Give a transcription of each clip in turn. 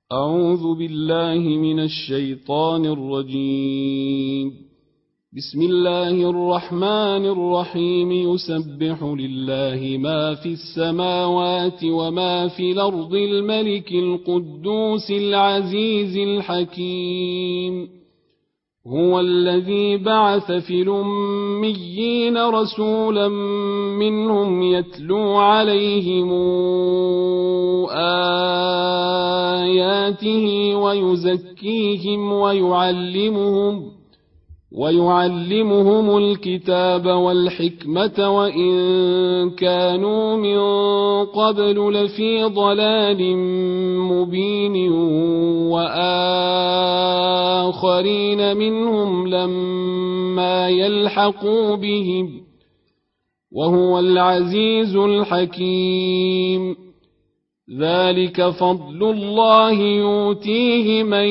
أعوذ بالله من الشيطان الرجيم. بسم الله الرحمن الرحيم. يسبح لله ما في السماوات وما في الأرض الملك القدوس العزيز الحكيم. هو الذي بعث في الأميين رسولا منهم يتلو عليهم آياته ويزكيهم ويعلمهم الكتاب والحكمة وإن كانوا من قبل لفي ضلال مبين وآخرين منهم لما يلحقوا بهم وهو العزيز الحكيم. ذلك فضل الله يؤتيه من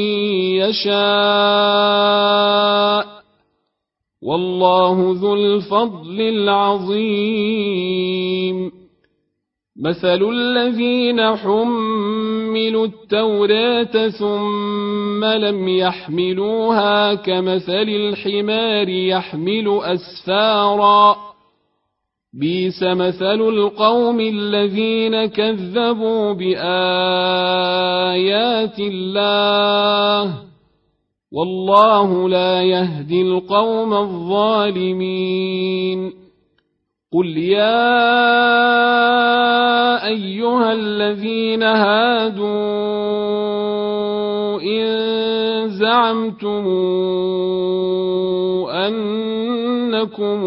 يشاء والله ذو الفضل العظيم. مثل الذين حملوا التوراة ثم لم يحملوها كمثل الحمار يحمل أسفارا بئس مثل القوم الذين كذبوا بآيات الله والله لا يهدي القوم الظالمين. قل يا أيها الذين هادوا إن زعمتم أنكم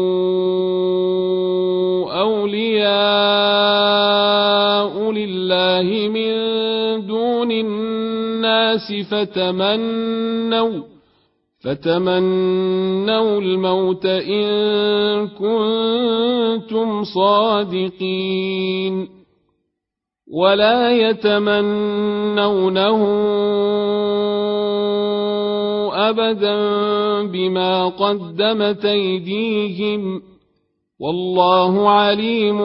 أولياء لله من دون الناس فتمنوا الموت إن كنتم صادقين ولا يتمنونه أبدا بما قدمت أيديهم والله عليم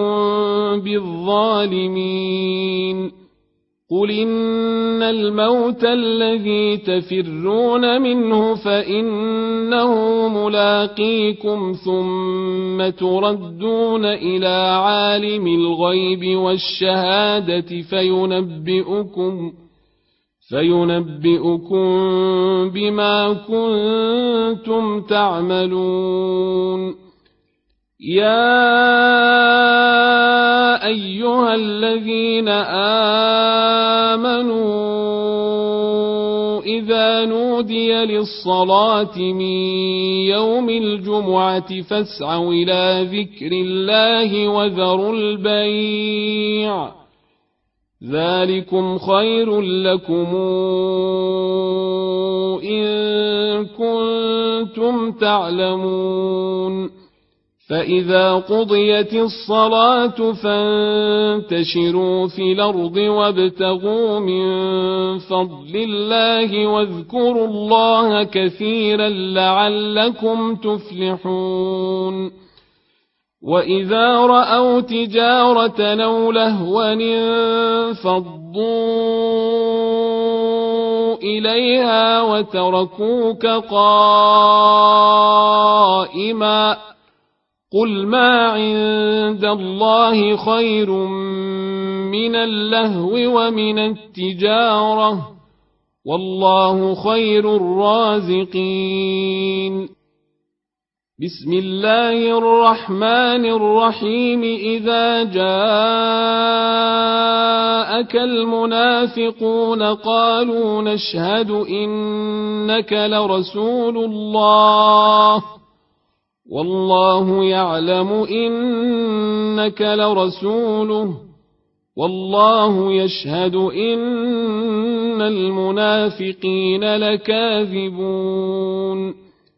بالظالمين. قل إن الموت الذي تفرون منه فإنه ملاقيكم ثم تردون إلى عالم الغيب والشهادة فينبئكم بما كنتم تعملون. يا أيها الذين آمنوا إذا نودي للصلاة من يوم الجمعة فاسعوا إلى ذكر الله وذروا البيع ذلكم خير لكم إن كنتم تعلمون. فإذا قضيت الصلاة فانتشروا في الأرض وابتغوا من فضل الله واذكروا الله كثيرا لعلكم تفلحون. وإذا رأوا تجارة أو لهوا انفضوا إليها وتركوك قائما قل ما عند الله خير من اللهو ومن التجارة والله خير الرازقين. بسم الله الرحمن الرحيم. إذا جاءك المنافقون قالوا نشهد إنك لرسول الله والله يعلم إنك لرسوله والله يشهد إن المنافقين لكاذبون.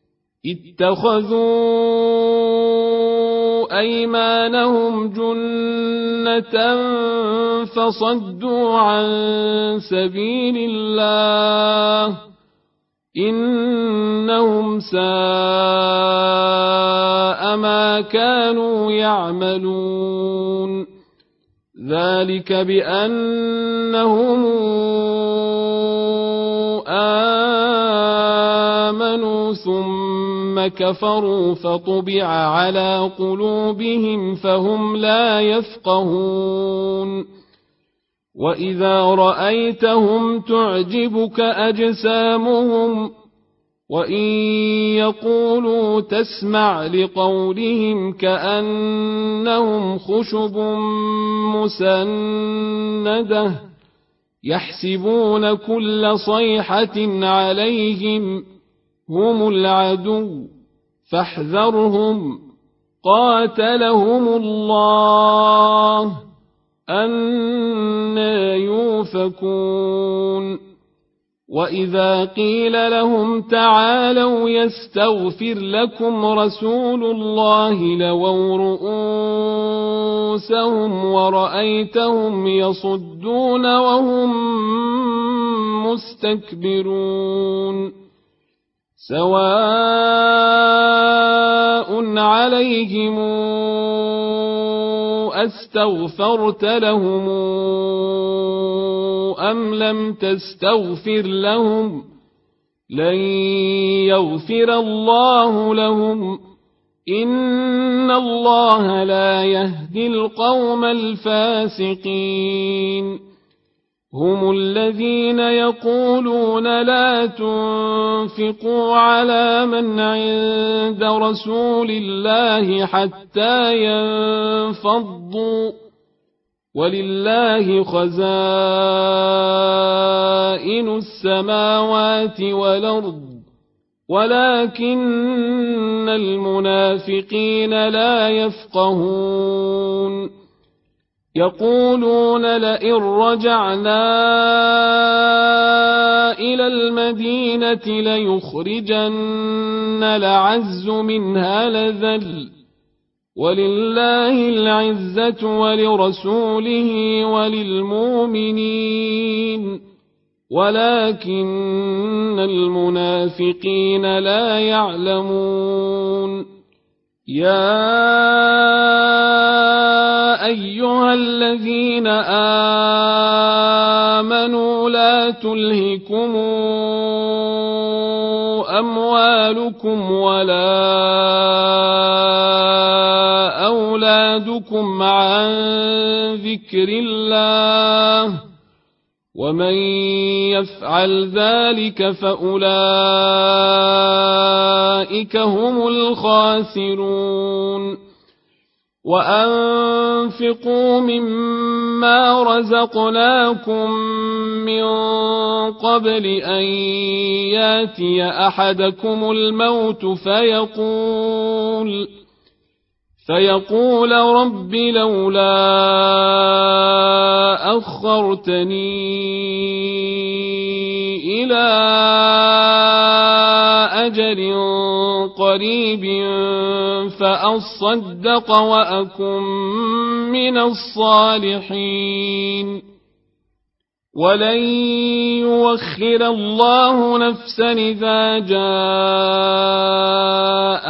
اتخذوا أيمانهم جنة فصدوا عن سبيل الله إنهم ساء ما كانوا يعملون. ذلك بأنهم ثم كفروا فطبع على قلوبهم فهم لا يفقهون وإذا رأيتهم تعجبك أجسامهم وإن يقولوا تسمع لقولهم كأنهم خشب مسندة يحسبون كل صيحة عليهم هم العدو فاحذرهم قاتلهم الله أنى يؤفكون وإذا قيل لهم تعالوا يستغفر لكم رسول الله لووا رؤوسهم ورأيتهم يصدون وهم مستكبرون سواء عليهم أستغفرت لهم أم لم تستغفر لهم لن يغفر الله لهم إن الله لا يهدي القوم الفاسقين هم الذين يقولون لا تنفقوا على من عند رسول الله حتى ينفضوا ولله خزائن السماوات والأرض ولكن المنافقين لا يفقهون يقولون لئن رجعنا إلى المدينة ليخرجن الأعز منها الأذل ولله العزة ولرسوله وللمؤمنين ولكن المنافقين لا يعلمون يا أيها الذين آمنوا لا تلهكم أموالكم ولا أولادكم عن ذكر الله ومن يفعل ذلك فأولئك هم الخاسرون وأنفقوا مما رزقناكم من قبل أن ياتي أحدكم الموت فيقول رب لولا أخرتني إلى أجل قريب فأصدق وأكن من الصالحين ولن يؤخر الله نفسا إذا جاء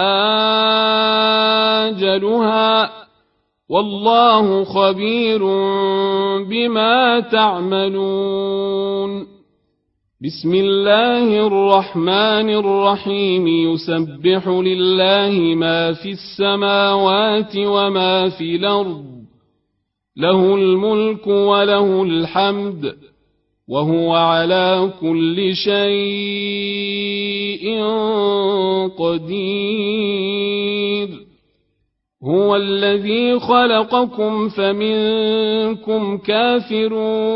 أجلها والله خبير بما تعملون بسم الله الرحمن الرحيم يسبح لله ما في السماوات وما في الأرض له الملك وله الحمد وهو على كل شيء قدير هو الذي خلقكم فمنكم كافر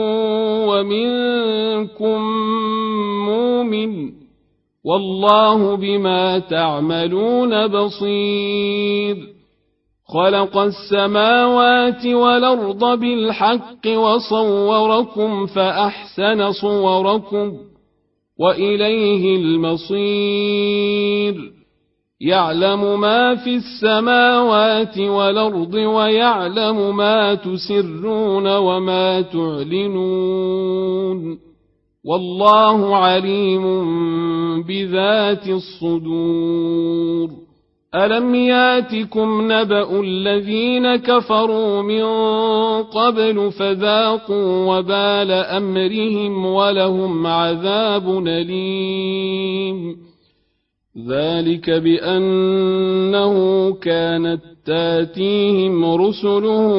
ومنكم مؤمن والله بما تعملون بصير خلق السماوات والأرض بالحق وصوركم فأحسن صوركم وإليه المصير يعلم ما في السماوات والأرض ويعلم ما تسرون وما تعلنون والله عليم بذات الصدور ألم ياتكم نبأ الذين كفروا من قبل فذاقوا وبال أمرهم ولهم عذاب أليم ذلك بأنه كانت تاتيهم رسلهم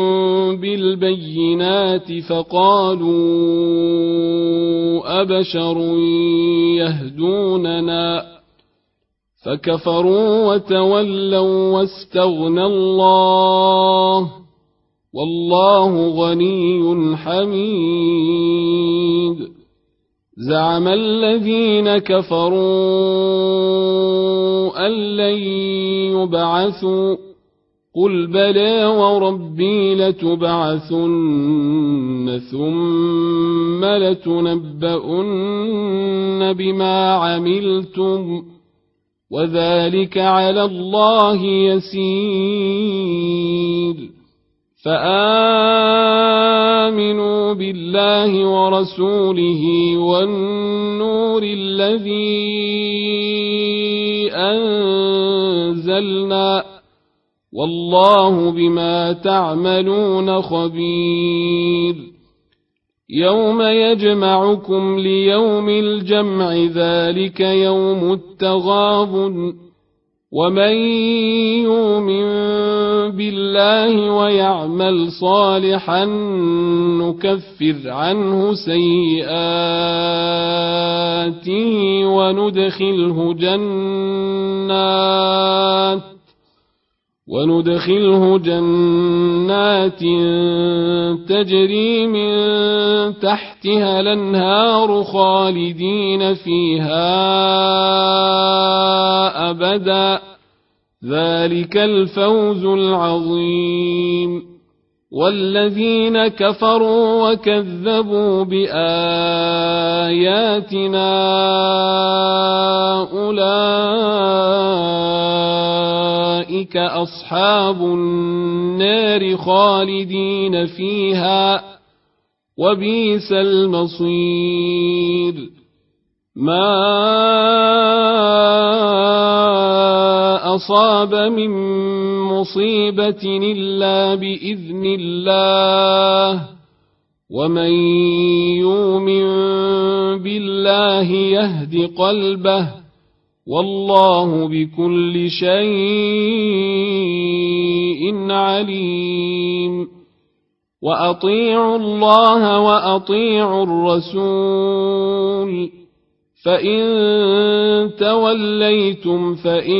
بالبينات فقالوا أبشر يهدوننا فكفروا وتولوا واستغنى الله والله غني حميد. زعم الذين كفروا أن لن يبعثوا قل بلى وربي لتبعثن ثم لتنبؤن بما عملتم وذلك على الله يسير. فآمنوا بالله ورسوله والنور الذي أنزلنا والله بما تعملون خبير. يوم يجمعكم ليوم الجمع ذلك يوم التغابن ومن يؤمن بالله ويعمل صالحا نكفر عنه سيئاته وندخله جنات تجري من تحتها الأنهار خالدين فيها أبدا ذلك الفوز العظيم. والذين كفروا وكذبوا بآياتنا أولئك أصحاب النار خالدين فيها وبئس المصير. ما أصاب من مصيبة إلا بإذن الله ومن يؤمن بالله يهد قلبه والله بكل شيء عليم. وأطيعوا الله وأطيعوا الرسول فإن توليتم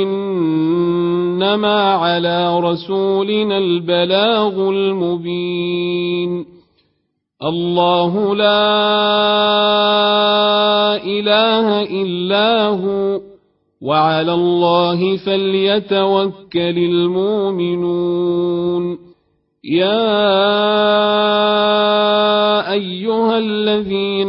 فإنما على رسولنا البلاغ المبين. الله لا إله إلا هو وعلى الله فليتوكل المؤمنون. يا أيها الذين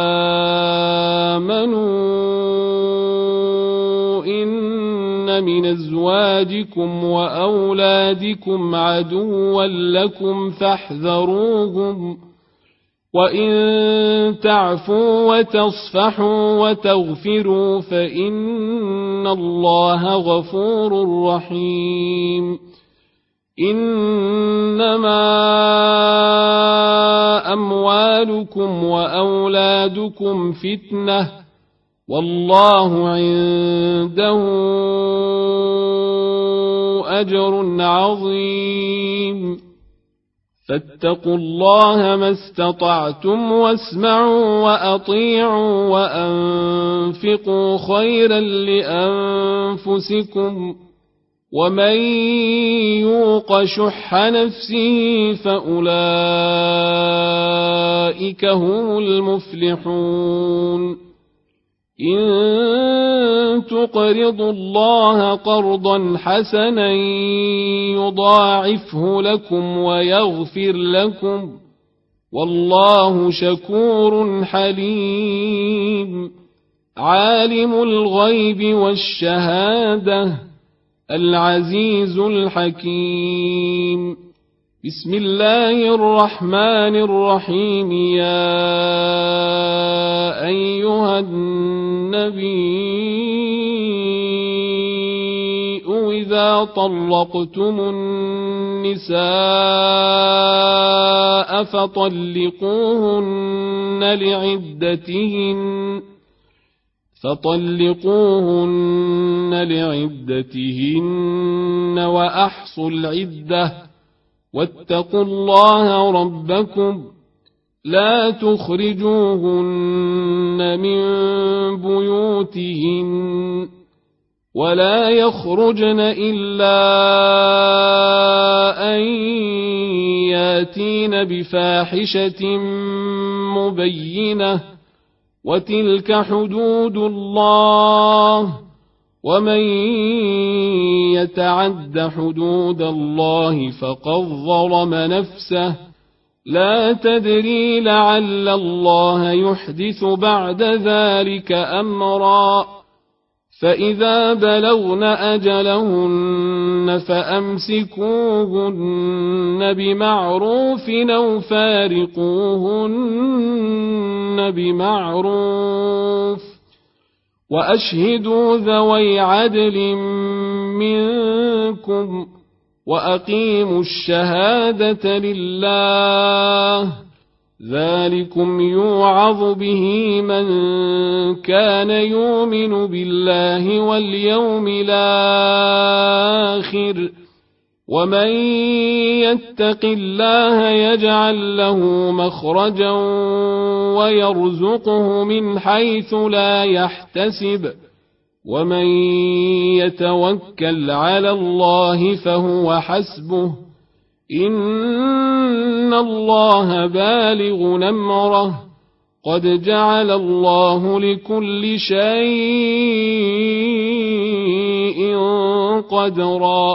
آمنوا إن من أزواجكم وأولادكم عدوا لكم فاحذروهم وإن تعفوا وتصفحوا وتغفروا فإن الله غفور رحيم. إنما أموالكم وأولادكم فتنة والله عنده أجر عظيم. فاتقوا الله ما استطعتم واسمعوا وأطيعوا وأنفقوا خيرا لأنفسكم ومن يوق شح نفسه فأولئك هم المفلحون. إن تقرضوا الله قرضا حسنا يضاعفه لكم ويغفر لكم والله شكور حليم. عالم الغيب والشهادة العزيز الحكيم. بسم الله الرحمن الرحيم. يا أيها النبي إذا طلقتم النساء فطلقوهن لعدتهن وأحصوا العدة واتقوا الله ربكم لا تخرجوهن من بيوتهن ولا يخرجن إلا أن ياتين بفاحشة مبينة وتلك حدود الله ومن يتعد حدود الله فقد ظلم نفسه لا تدري لعل الله يحدث بعد ذلك أمرا فإذا بلغن أجلهن فأمسكوهن بمعروف أو فارقوهن بمعروف وأشهدوا ذوي عدل منكم وأقيموا الشهادة لله ذلكم يوعظ به من كان يؤمن بالله واليوم الآخر ومن يتق الله يجعل له مخرجا ويرزقه من حيث لا يحتسب ومن يتوكل على الله فهو حسبه إن الله بالغ أمره قد جعل الله لكل شيء قدرا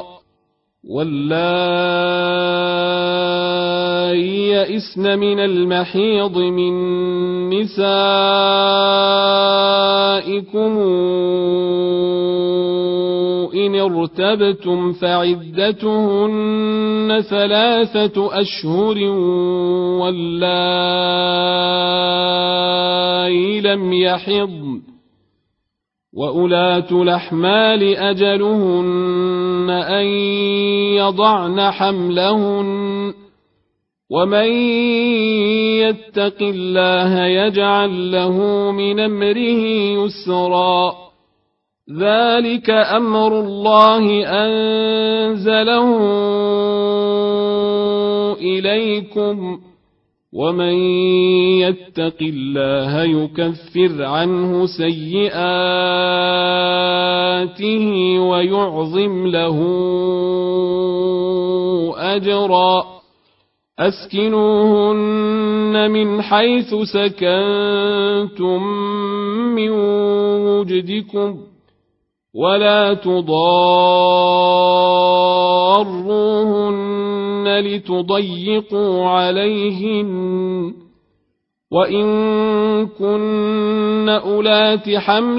واللائي يئسن من المحيض من نسائكم إن ارتبتم فعدتهن 3 أشهر واللائي لم يحضن وأولاة الأحمال أجلهن أن يضعن حملهن ومن يتق الله يجعل له من أمره يسرا ذلك أمر الله أنزله إليكم ومن يتق الله يكفر عنه سيئاته ويعظم له أجرا أسكنوهن من حيث سكنتم من وجدكم ولا تضاروهن لتضيقوا عليهن وإن كن أولات حمل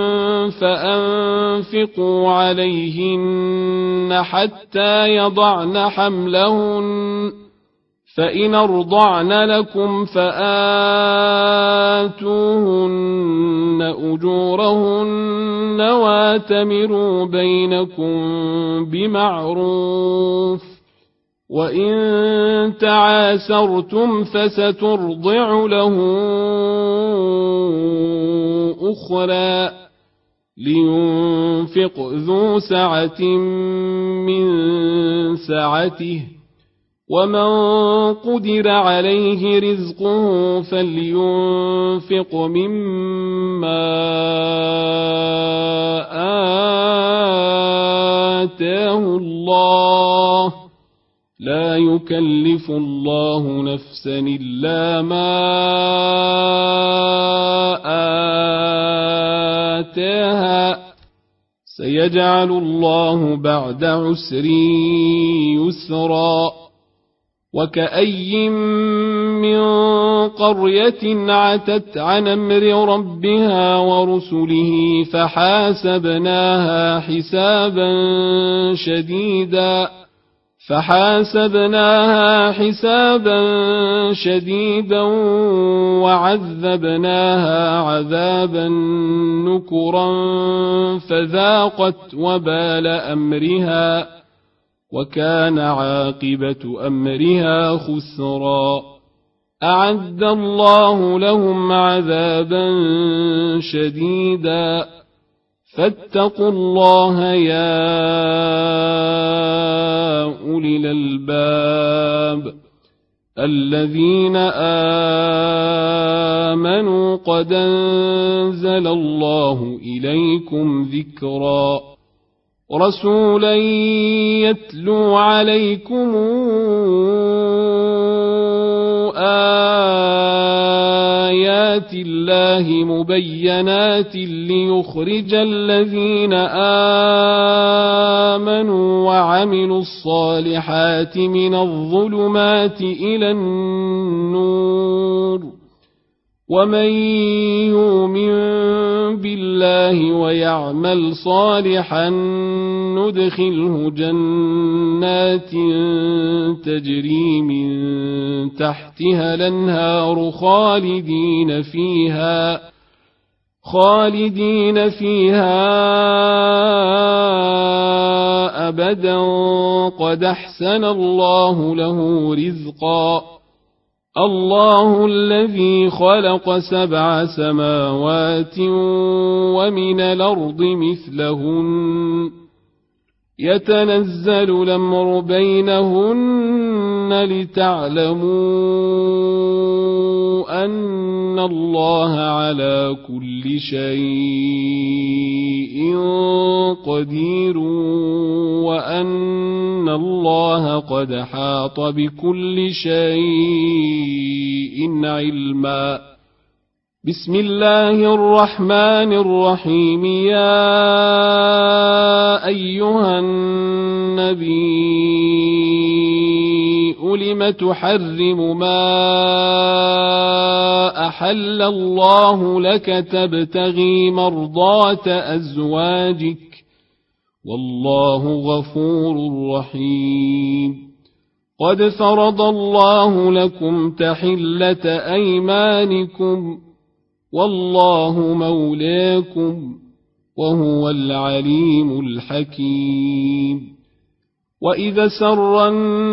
فأنفقوا عليهن حتى يضعن حملهن فإن أرضعن لكم فآتوهن أجورهن واتمروا بينكم بمعروف وإن تعاسرتم فسترضع له أخرى لينفق ذو سعة من سعته ومن قدر عليه رزقه فلينفق مما آتاه الله لا يكلف الله نفسا إلا ما آتاها سيجعل الله بعد عسر يسرا وكأي من قرية عتت عن أمر ربها ورسله فحاسبناها حسابا شديدا وعذبناها عذابا نكرا فذاقت وبال أمرها وكان عاقبة أمرها خسرا أعد الله لهم عذابا شديدا فاتقوا الله يا أولي الألباب الذين آمنوا قد أنزل الله إليكم ذكرا رسولا يتلو عليكم آيات الله مبينات ليخرج الذين آمنوا وعملوا الصالحات من الظلمات إلى النور ومن يؤمن بالله ويعمل صالحا ندخله جنات تجري من تحتها الأنهار خالدين فيها أبدا قد أحسن الله له رزقا الله الذي خلق 7 سماوات ومن الأرض مثلهن يتنزل الأمر بينهن لتعلموا أن الله على كل شيء قدير وأن الله قد حاط بكل شيء علما بسم الله الرحمن الرحيم يا أيها النبي لم تحرم ما أحل الله لك تبتغي مرضات أزواجك والله غفور رحيم قد فرض الله لكم تحلة أيمانكم والله مولاكم وهو العليم الحكيم وإذا سر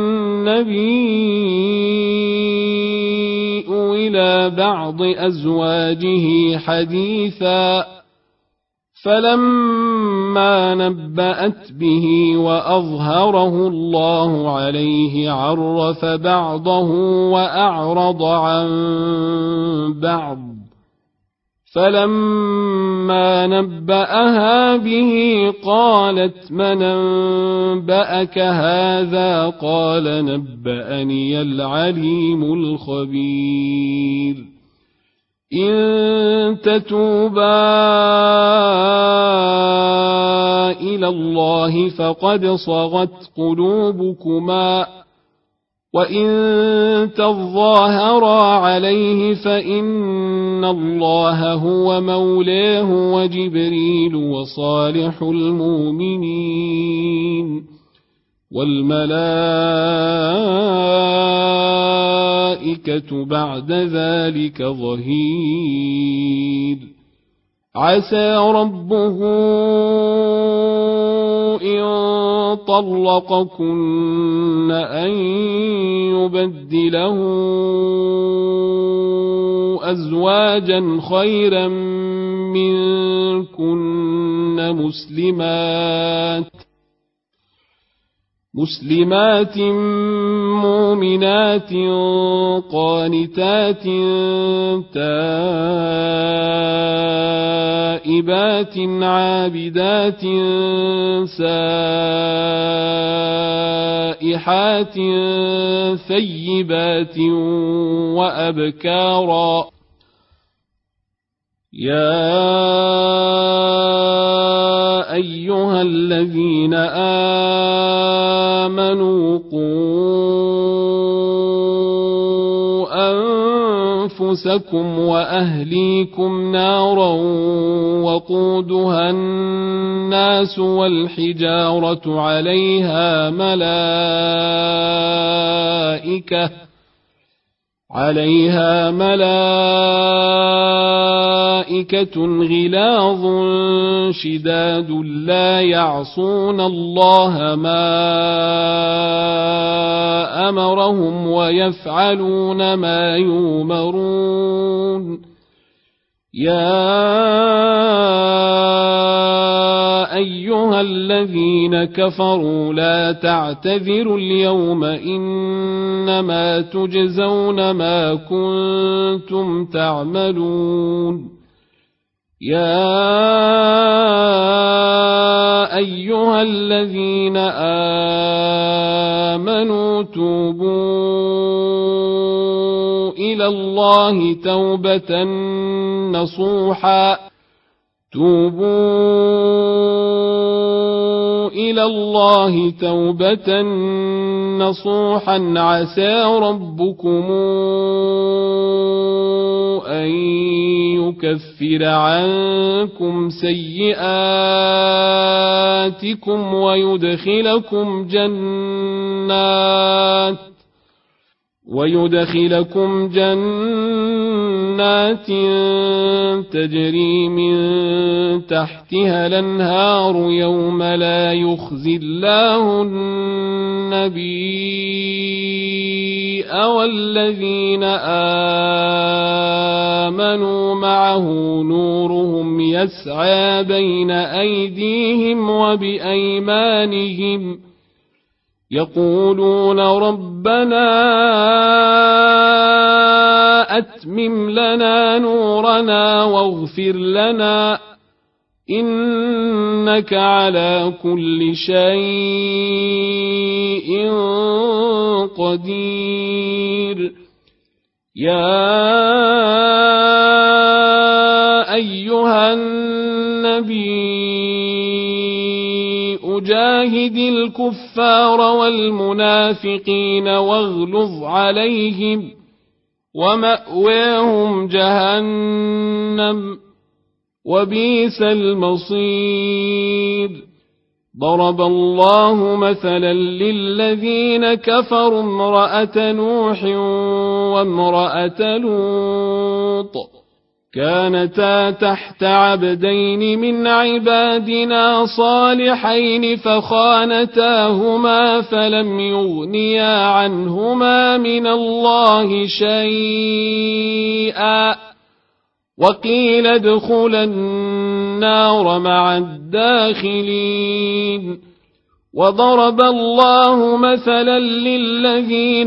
النبي إلى بعض أزواجه حديثا فلما نبأت به وأظهره الله عليه عرف بعضه وأعرض عن بعض فلما نبأها به قالت من أنبأك هذا قال نبأني العليم الخبير إن تتوبا إلى الله فقد صغت قلوبكما وإن تظاهرا عليه فإن الله هو مولاه وجبريل وصالح المؤمنين والملائكة بعد ذلك ظهير عسى ربه إن طلقكن أن يبدله أزواجا خيرا منكن مسلمات مؤمنات قانتات تائبات عابدات سائحات ثيبات وأبكارا يا أيها الذين آمنوا قوا أنفسكم وأهليكم نارا وقودها الناس والحجارة عليها ملائكة ملائكة غلاظ شداد لا يعصون الله ما أمرهم ويفعلون ما يؤمرون يا أيها الذين كفروا لا تعتذروا اليوم إنما تجزون ما كنتم تعملون يا أيها الذين آمنوا توبوا إلى الله توبة نصوحا عسى ربكم أن يكفر عنكم سيئاتكم ويدخلكم جنات تجري من تحتها الأنهار يوم لا يخزي الله النبي والذين آمنوا معه نورهم يسعى بين أيديهم وبأيمانهم يقولون ربنا أتمم لنا نورنا واغفر لنا إنك على كل شيء قدير يا أيها النبي جاهد الكفار والمنافقين واغلظ عليهم ومأواهم جهنم وبئس المصير ضرب الله مثلا للذين كفروا امرأة نوح وامرأة لوط كانتا تحت عبدين من عبادنا صالحين فخانتاهما فلم يغنيا عنهما من الله شيئا وقيل ادخلا النار مع الداخلين وضرب الله مثلا للذين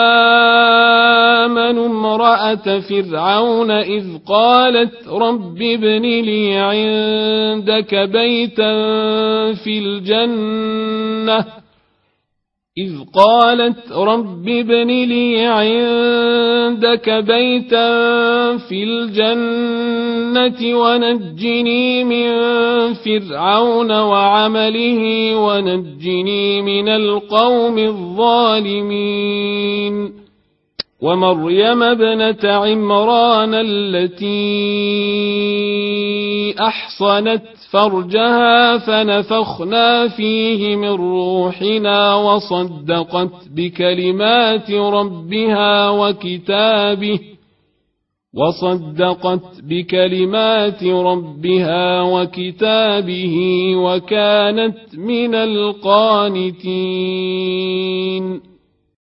آمنوا امرأة فرعون إذ قالت رب ابن لي عندك بيتا في الجنة ونجني من فرعون وعمله ونجني من القوم الظالمين ومريم ابنة عمران التي أحصنت فرجها فنفخنا فيه من روحنا وصدقت بكلمات ربها وكتابه وكانت من القانتين